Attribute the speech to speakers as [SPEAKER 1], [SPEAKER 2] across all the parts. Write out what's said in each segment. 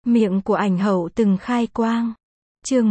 [SPEAKER 1] Miệng của ảnh hậu từng khai quang. Chương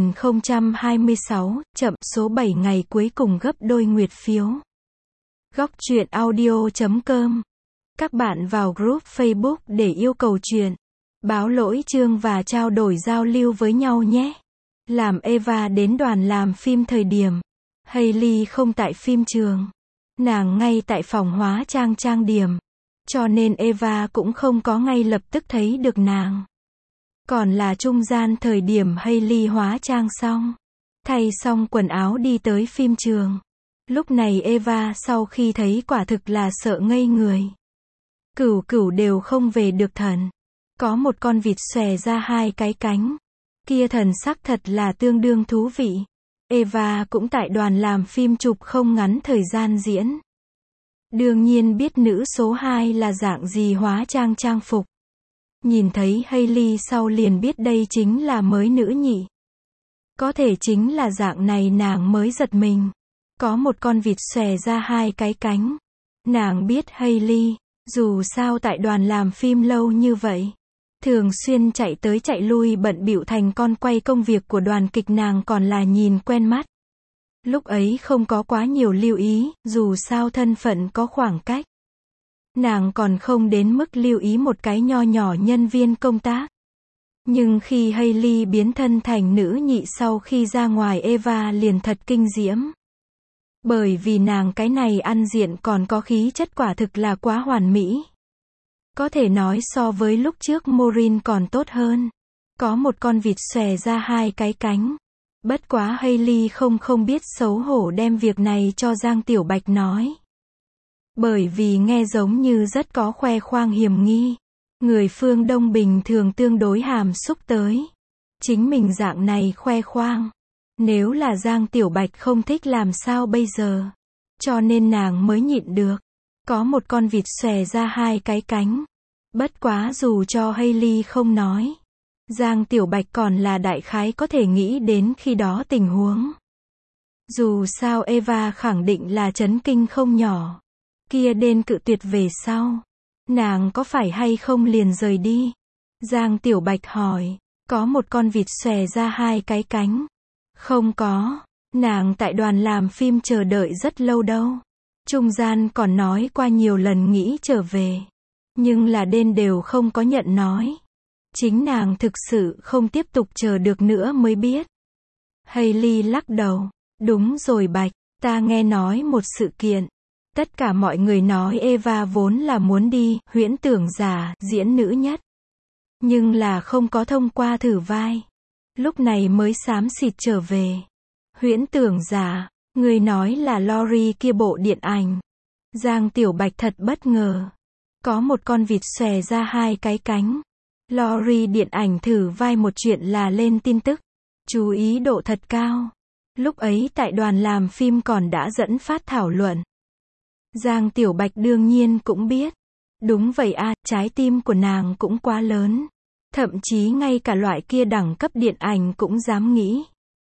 [SPEAKER 1] 1026, chậm số 7 ngày cuối cùng gấp đôi nguyệt phiếu. Góc truyện audio.com. Các bạn vào group Facebook để yêu cầu truyện, báo lỗi chương và trao đổi giao lưu với nhau nhé. Làm Eva đến đoàn làm phim thời điểm Hailey không tại phim trường, nàng ngay tại phòng hóa trang trang điểm, cho nên Eva cũng không có ngay lập tức thấy được nàng. Còn là trung gian thời điểm Hailey hóa trang xong, thay xong quần áo đi tới phim trường. Lúc này Eva sau khi thấy quả thực là sợ ngây người. Cửu cửu đều không về được thần. Có một con vịt xòe ra hai cái cánh. Kia thần sắc thật là tương đương thú vị. Eva cũng tại đoàn làm phim chụp không ngắn thời gian diễn. Đương nhiên biết nữ số 2 là dạng gì hóa trang trang phục. Nhìn thấy Hailey sau liền biết đây chính là mới nữ nhị. Có thể chính là dạng này nàng mới giật mình. Có một con vịt xòe ra hai cái cánh. Nàng biết Hailey, dù sao tại đoàn làm phim lâu như vậy, thường xuyên chạy tới chạy lui bận bịu thành con quay công việc của đoàn kịch, nàng còn là nhìn quen mắt. Lúc ấy không có quá nhiều lưu ý, dù sao thân phận có khoảng cách. Nàng còn không đến mức lưu ý một cái nho nhỏ nhân viên công tác. Nhưng khi Hailey biến thân thành nữ nhị sau khi ra ngoài, Eva liền thật kinh diễm. Bởi vì nàng cái này ăn diện còn có khí chất quả thực là quá hoàn mỹ. Có thể nói so với lúc trước Maureen còn tốt hơn. Có một con vịt xòe ra hai cái cánh. Bất quá Hailey không biết xấu hổ đem việc này cho Giang Tiểu Bạch nói. Bởi vì nghe giống như rất có khoe khoang hiểm nghi. Người phương Đông bình thường tương đối hàm xúc tới. Chính mình dạng này khoe khoang. Nếu là Giang Tiểu Bạch không thích làm sao bây giờ? Cho nên nàng mới nhịn được. Có một con vịt xòe ra hai cái cánh. Bất quá dù cho Hailey không nói, Giang Tiểu Bạch còn là đại khái có thể nghĩ đến khi đó tình huống. Dù sao Eva khẳng định là chấn kinh không nhỏ. Kia đến cự tuyệt về sau, nàng có phải hay không liền rời đi? Giang Tiểu Bạch hỏi. Có một con vịt xòe ra hai cái cánh. Không có, nàng tại đoàn làm phim chờ đợi rất lâu đâu. Trung gian còn nói qua nhiều lần nghĩ trở về. Nhưng là đên đều không có nhận nói. Chính nàng thực sự không tiếp tục chờ được nữa mới biết. Hailey lắc đầu. Đúng rồi Bạch, ta nghe nói một sự kiện. Tất cả mọi người nói Eva vốn là muốn đi Huyễn Tưởng Giả diễn nữ nhất. Nhưng là không có thông qua thử vai. Lúc này mới xám xịt trở về. Huyễn Tưởng Giả, người nói là Laurie kia bộ điện ảnh. Giang Tiểu Bạch thật bất ngờ. Có một con vịt xòe ra hai cái cánh. Laurie điện ảnh thử vai một chuyện là lên tin tức. Chú ý độ thật cao. Lúc ấy tại đoàn làm phim còn đã dẫn phát thảo luận. Giang Tiểu Bạch đương nhiên cũng biết. Đúng vậy à, trái tim của nàng cũng quá lớn. Thậm chí ngay cả loại kia đẳng cấp điện ảnh cũng dám nghĩ.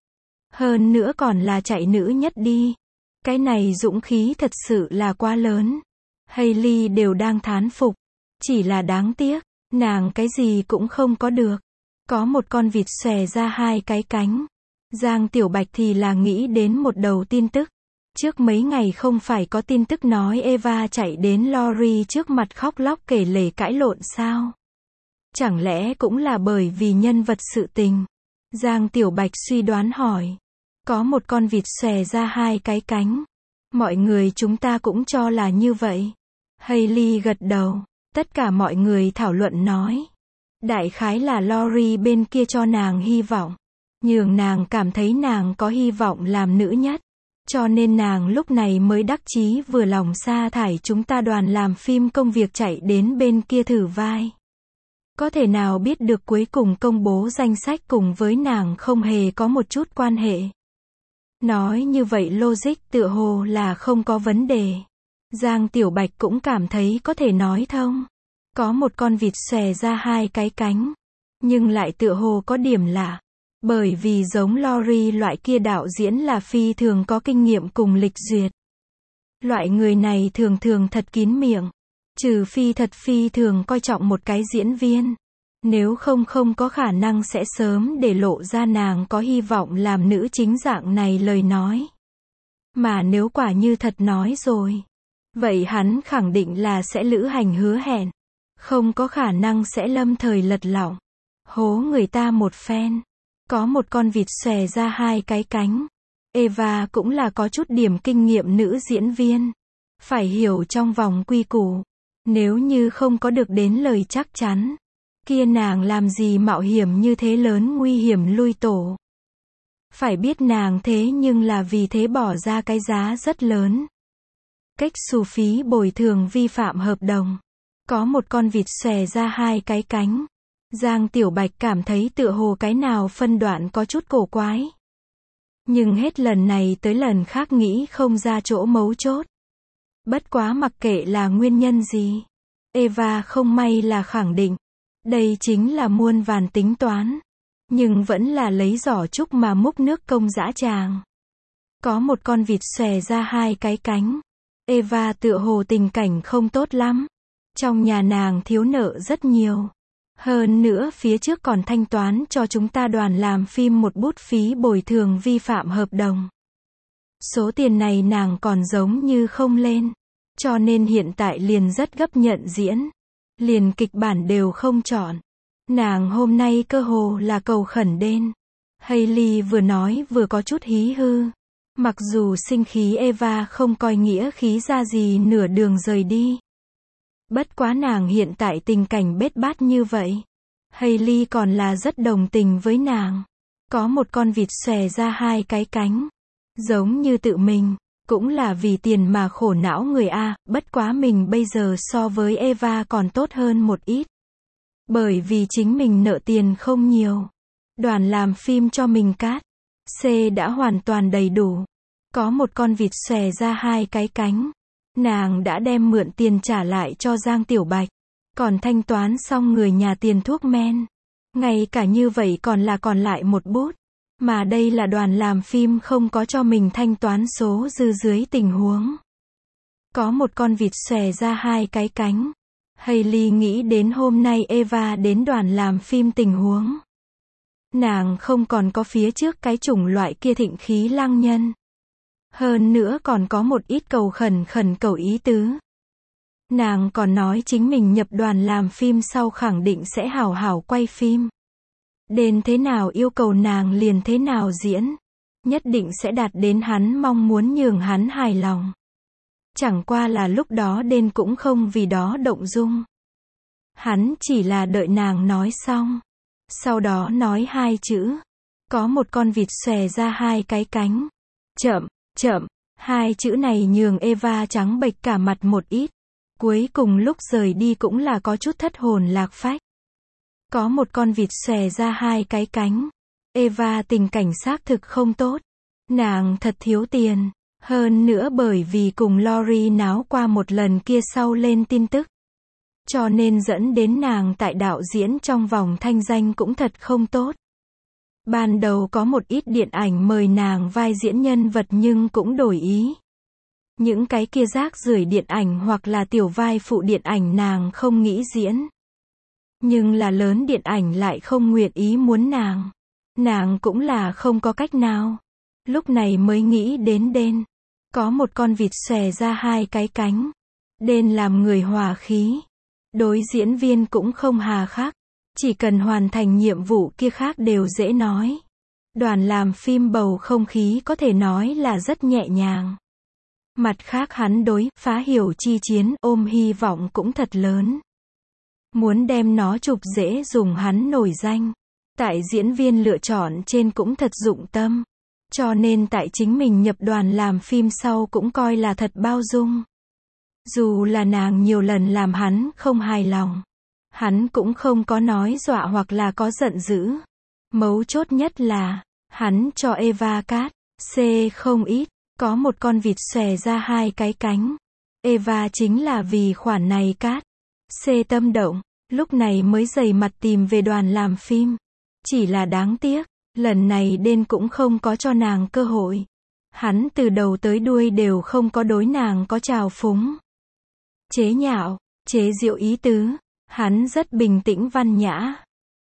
[SPEAKER 1] Hơn nữa còn là chạy nữ nhất đi. Cái này dũng khí thật sự là quá lớn. Hailey đều đang thán phục. Chỉ là đáng tiếc, nàng cái gì cũng không có được. Có một con vịt xòe ra hai cái cánh. Giang Tiểu Bạch thì là nghĩ đến một đầu tin tức. Trước mấy ngày không phải có tin tức nói Eva chạy đến Laurie trước mặt khóc lóc kể lể cãi lộn sao? Chẳng lẽ cũng là bởi vì nhân vật sự tình? Giang Tiểu Bạch suy đoán hỏi. Có một con vịt xòe ra hai cái cánh. Mọi người chúng ta cũng cho là như vậy. Hailey gật đầu. Tất cả mọi người thảo luận nói. Đại khái là Laurie bên kia cho nàng hy vọng. Nhường nàng cảm thấy nàng có hy vọng làm nữ nhất. Cho nên nàng lúc này mới đắc chí vừa lòng sa thải chúng ta đoàn làm phim công việc chạy đến bên kia thử vai. Có thể nào biết được cuối cùng công bố danh sách cùng với nàng không hề có một chút quan hệ. Nói như vậy logic tựa hồ là không có vấn đề. Giang Tiểu Bạch cũng cảm thấy có thể nói thông. Có một con vịt xòe ra hai cái cánh. Nhưng lại tựa hồ có điểm lạ. Bởi vì giống Laurie loại kia đạo diễn là phi thường có kinh nghiệm cùng lịch duyệt. Loại người này thường thường thật kín miệng. Trừ phi thật phi thường coi trọng một cái diễn viên. Nếu không có khả năng sẽ sớm để lộ ra nàng có hy vọng làm nữ chính dạng này lời nói. Mà nếu quả như thật nói rồi, vậy hắn khẳng định là sẽ lữ hành hứa hẹn. Không có khả năng sẽ lâm thời lật lọng, hố người ta một phen. Có một con vịt xòe ra hai cái cánh. Eva cũng là có chút điểm kinh nghiệm nữ diễn viên. Phải hiểu trong vòng quy củ. Nếu như không có được đến lời chắc chắn, kia nàng làm gì mạo hiểm như thế lớn nguy hiểm lui tổ. Phải biết nàng thế nhưng là vì thế bỏ ra cái giá rất lớn. Cách xù phí bồi thường vi phạm hợp đồng. Có một con vịt xòe ra hai cái cánh. Giang Tiểu Bạch cảm thấy tựa hồ cái nào phân đoạn có chút cổ quái. Nhưng hết lần này tới lần khác nghĩ không ra chỗ mấu chốt. Bất quá mặc kệ là nguyên nhân gì, Eva không may là khẳng định. Đây chính là muôn vàn tính toán. Nhưng vẫn là lấy giỏ trúc mà múc nước công dã tràng. Có một con vịt xòe ra hai cái cánh. Eva tựa hồ tình cảnh không tốt lắm. Trong nhà nàng thiếu nợ rất nhiều. Hơn nữa phía trước còn thanh toán cho chúng ta đoàn làm phim một bút phí bồi thường vi phạm hợp đồng. Số tiền này nàng còn giống như không lên. Cho nên hiện tại liền rất gấp nhận diễn. Liền kịch bản đều không chọn. Nàng hôm nay cơ hồ là cầu khẩn đen. Hailey vừa nói vừa có chút hí hư. Mặc dù sinh khí Eva không coi nghĩa khí ra gì nửa đường rời đi. Bất quá nàng hiện tại tình cảnh bết bát như vậy. Hailey còn là rất đồng tình với nàng. Có một con vịt xòe ra hai cái cánh. Giống như tự mình. Cũng là vì tiền mà khổ não người A. Bất quá mình bây giờ so với Eva còn tốt hơn một ít. Bởi vì chính mình nợ tiền không nhiều. Đoàn làm phim cho mình cát. C đã hoàn toàn đầy đủ. Có một con vịt xòe ra hai cái cánh. Nàng đã đem mượn tiền trả lại cho Giang Tiểu Bạch. Còn thanh toán xong người nhà tiền thuốc men. Ngay cả như vậy còn lại một bút. Mà đây là đoàn làm phim không có cho mình thanh toán số dư dưới tình huống. Có một con vịt xòe ra hai cái cánh. Hailey nghĩ đến hôm nay Eva đến đoàn làm phim tình huống. Nàng không còn có phía trước cái chủng loại kia thịnh khí lăng nhân. Hơn nữa còn có một ít cầu khẩn cầu ý tứ. Nàng còn nói chính mình nhập đoàn làm phim sau khẳng định sẽ hảo hảo quay phim. Đến thế nào yêu cầu nàng liền thế nào diễn. Nhất định sẽ đạt đến hắn mong muốn nhường hắn hài lòng. Chẳng qua là lúc đó đen cũng không vì đó động dung. Hắn chỉ là đợi nàng nói xong. Sau đó nói hai chữ. Có một con vịt xòe ra hai cái cánh. Chậm, chậm. Hai chữ này nhường Eva trắng bệch cả mặt một ít. Cuối cùng lúc rời đi cũng là có chút thất hồn lạc phách. Có một con vịt xòe ra hai cái cánh. Eva tình cảnh xác thực không tốt. Nàng thật thiếu tiền. Hơn nữa bởi vì cùng Lori náo qua một lần kia sau lên tin tức. Cho nên dẫn đến nàng tại đạo diễn trong vòng thanh danh cũng thật không tốt. Ban đầu có một ít điện ảnh mời nàng vai diễn nhân vật nhưng cũng đổi ý. Những cái kia rác rưởi điện ảnh hoặc là tiểu vai phụ điện ảnh nàng không nghĩ diễn. Nhưng là lớn điện ảnh lại không nguyện ý muốn nàng. Nàng cũng là không có cách nào. Lúc này mới nghĩ đến đen. Có một con vịt xòe ra hai cái cánh. Đen làm người hòa khí. Đối diễn viên cũng không hà khắc. Chỉ cần hoàn thành nhiệm vụ kia khác đều dễ nói. Đoàn làm phim bầu không khí có thể nói là rất nhẹ nhàng. Mặt khác hắn đối Phá Hiểu Chi Chiến ôm hy vọng cũng thật lớn. Muốn đem nó chụp dễ dùng hắn nổi danh. Tại diễn viên lựa chọn trên cũng thật dụng tâm. Cho nên tại chính mình nhập đoàn làm phim sau cũng coi là thật bao dung. Dù là nàng nhiều lần làm hắn không hài lòng. Hắn cũng không có nói dọa hoặc là có giận dữ. Mấu chốt nhất là, hắn cho Eva cát, C không ít, có một con vịt xòe ra hai cái cánh. Eva chính là vì khoản này cát. C tâm động, lúc này mới dày mặt tìm về đoàn làm phim. Chỉ là đáng tiếc, lần này đen cũng không có cho nàng cơ hội. Hắn từ đầu tới đuôi đều không có đối nàng có trào phúng. Chế nhạo, chế giễu ý tứ. Hắn rất bình tĩnh văn nhã.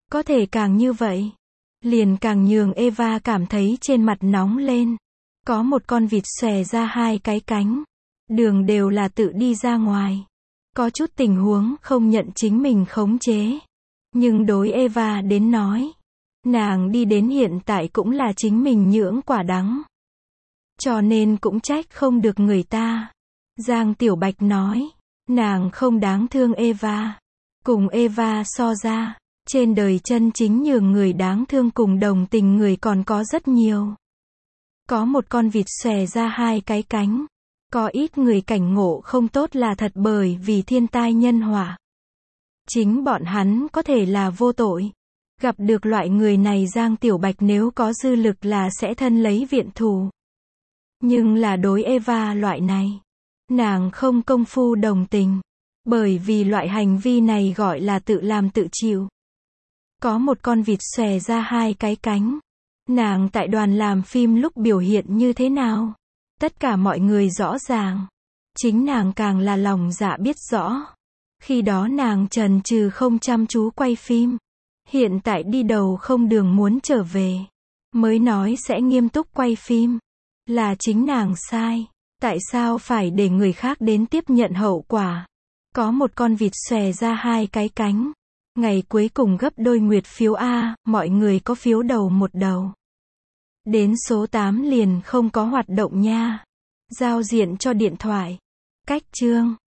[SPEAKER 1] Có thể càng như vậy, liền càng nhường Eva cảm thấy trên mặt nóng lên. Có một con vịt xòe ra hai cái cánh. Đường đều là tự đi ra ngoài. Có chút tình huống không nhận chính mình khống chế. Nhưng đối Eva đến nói, nàng đi đến hiện tại cũng là chính mình nhưỡng quả đắng. Cho nên cũng trách không được người ta. Giang Tiểu Bạch nói, nàng không đáng thương Eva. Cùng Eva so ra, trên đời chân chính nhường người đáng thương cùng đồng tình người còn có rất nhiều. Có một con vịt xòe ra hai cái cánh. Có ít người cảnh ngộ không tốt là thật bởi vì thiên tai nhân họa. Chính bọn hắn có thể là vô tội. Gặp được loại người này Giang Tiểu Bạch nếu có dư lực là sẽ thân lấy viện thù. Nhưng là đối Eva loại này, nàng không công phu đồng tình. Bởi vì loại hành vi này gọi là tự làm tự chịu. Có một con vịt xòe ra hai cái cánh. Nàng tại đoàn làm phim lúc biểu hiện như thế nào? Tất cả mọi người rõ ràng. Chính nàng càng là lòng dạ biết rõ. Khi đó nàng chần chừ không chăm chú quay phim. Hiện tại đi đầu không đường muốn trở về. Mới nói sẽ nghiêm túc quay phim. Là chính nàng sai. Tại sao phải để người khác đến tiếp nhận hậu quả? Có một con vịt xòe ra hai cái cánh. Ngày cuối cùng gấp đôi nguyệt phiếu A, mọi người có phiếu đầu một đầu. Đến số 8 liền không có hoạt động nha. Giao diện cho điện thoại. Cách chương